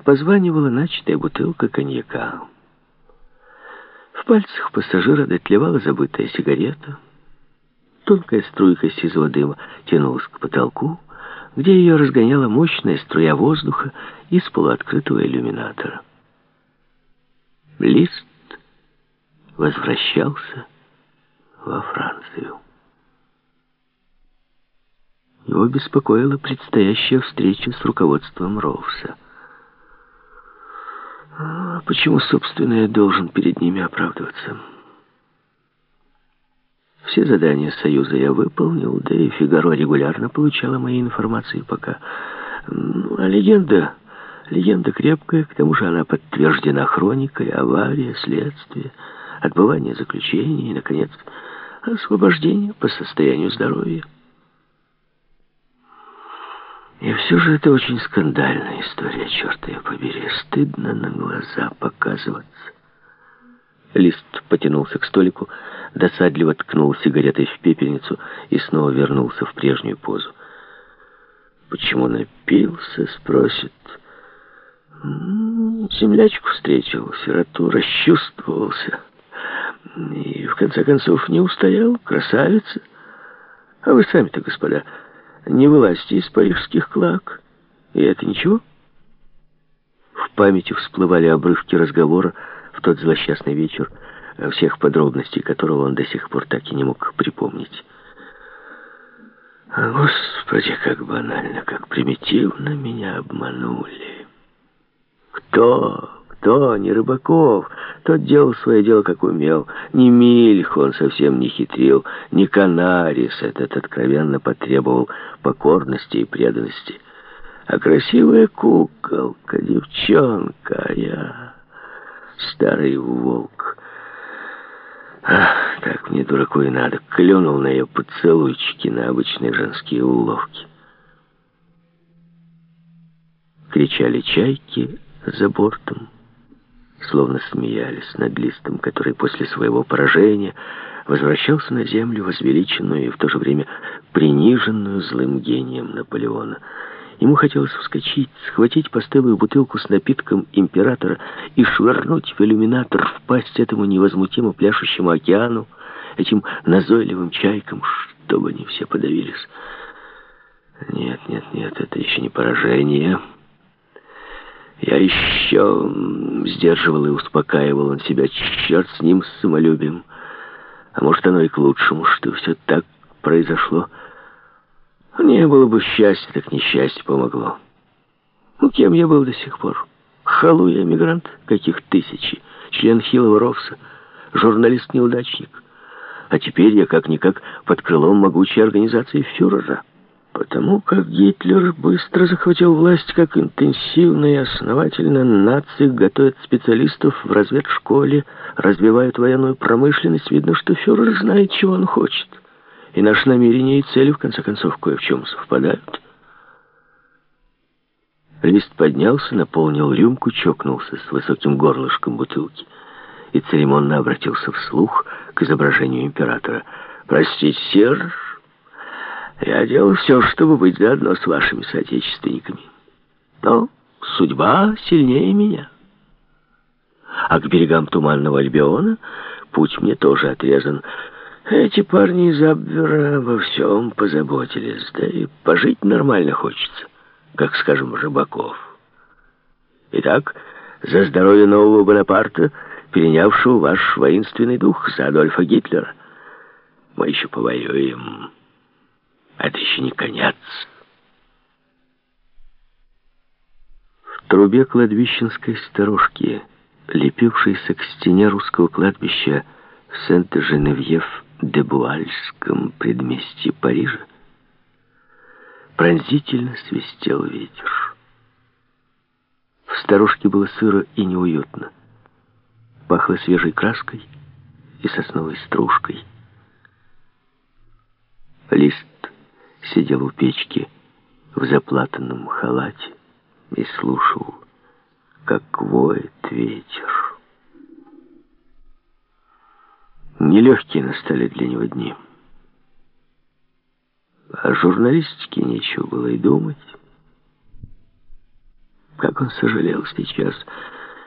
позванивала начатая бутылка коньяка. В пальцах пассажира дотлевала забытая сигарета. Тонкая струйка сизого дыма тянулась к потолку, где ее разгоняла мощная струя воздуха из полуоткрытого иллюминатора. Лист возвращался во Францию. Его беспокоила предстоящая встреча с руководством Роуса. А почему, собственно, я должен перед ними оправдываться? Все задания Союза я выполнил, да и «Фигаро» регулярно получала мои информации пока. А легенда крепкая, к тому же она подтверждена хроникой, авария, следствие, отбывание заключения и, наконец, освобождение по состоянию здоровья. И все же это очень скандальная история, черт ее побери. Стыдно на глаза показываться. Лист потянулся к столику, досадливо ткнул сигаретой в пепельницу и снова вернулся в прежнюю позу. «Почему напился?» — спросит. Землячку встретил, сироту, расчувствовался. И, в конце концов, не устоял, красавица. А вы сами-то, господа, не вылазьте из парижских клак. И это ничего?» В памяти всплывали обрывки разговора в тот злосчастный вечер, всех подробностей которого он до сих пор так и не мог припомнить. Господи, как банально, как примитивно меня обманули. Кто? Не Рыбаков. Тот делал свое дело, как умел. Не Мильх, он совсем не хитрил. Не Канарис, этот откровенно потребовал покорности и преданности. А красивая куколка, девчонка, а я старый волк. Ах, так мне, дураку, и надо. Клюнул на ее поцелуйчики, на обычные женские уловки. Кричали чайки за бортом, словно смеялись над Листом, который после своего поражения возвращался на землю, возвеличенную и в то же время приниженную злым гением Наполеона. Ему хотелось вскочить, схватить постылую бутылку с напитком императора и швырнуть в иллюминатор, в пасть этому невозмутимо пляшущему океану, этим назойливым чайкам, чтобы они все подавились. Нет, это еще не поражение. Я еще сдерживал и успокаивал он себя. Черт с ним, с самолюбием. А может, оно и к лучшему, что все так произошло. Не было бы счастья, так несчастье помогло. Кем я был до сих пор? Халуй-эмигрант, каких тысячи, член хилого Ровса, журналист-неудачник. А теперь я как-никак под крылом могучей организации фюрера. Потому как Гитлер быстро захватил власть, как интенсивно и основательно нации готовят специалистов в разведшколе, развивают военную промышленность, видно, что фюрер знает, чего он хочет. И наши намерения и цели, в конце концов, кое в чем совпадают. Лист поднялся, наполнил рюмку, чокнулся с высоким горлышком бутылки и церемонно обратился вслух к изображению императора. «Простите, сэр, я делал все, чтобы быть заодно с вашими соотечественниками. Но судьба сильнее меня. А к берегам Туманного Альбиона путь мне тоже отрезан. Эти парни из Абвера во всем позаботились, да и пожить нормально хочется, как, скажем, Рыбаков. Итак, за здоровье нового Бонапарта, перенявшего ваш воинственный дух, за Адольфа Гитлера. Мы еще повоюем. Это еще не конец». В трубе кладбищенской сторожки, лепившейся к стене русского кладбища в Сент-Женевьев-де-Буальском предместье Парижа, пронзительно свистел ветер. В сторожке было сыро и неуютно. Пахло свежей краской и сосновой стружкой. Лист сидел у печки в заплатанном халате и слушал, как воет ветер. Нелегкие настали для него дни. О журналистике нечего было и думать. Как он сожалел сейчас,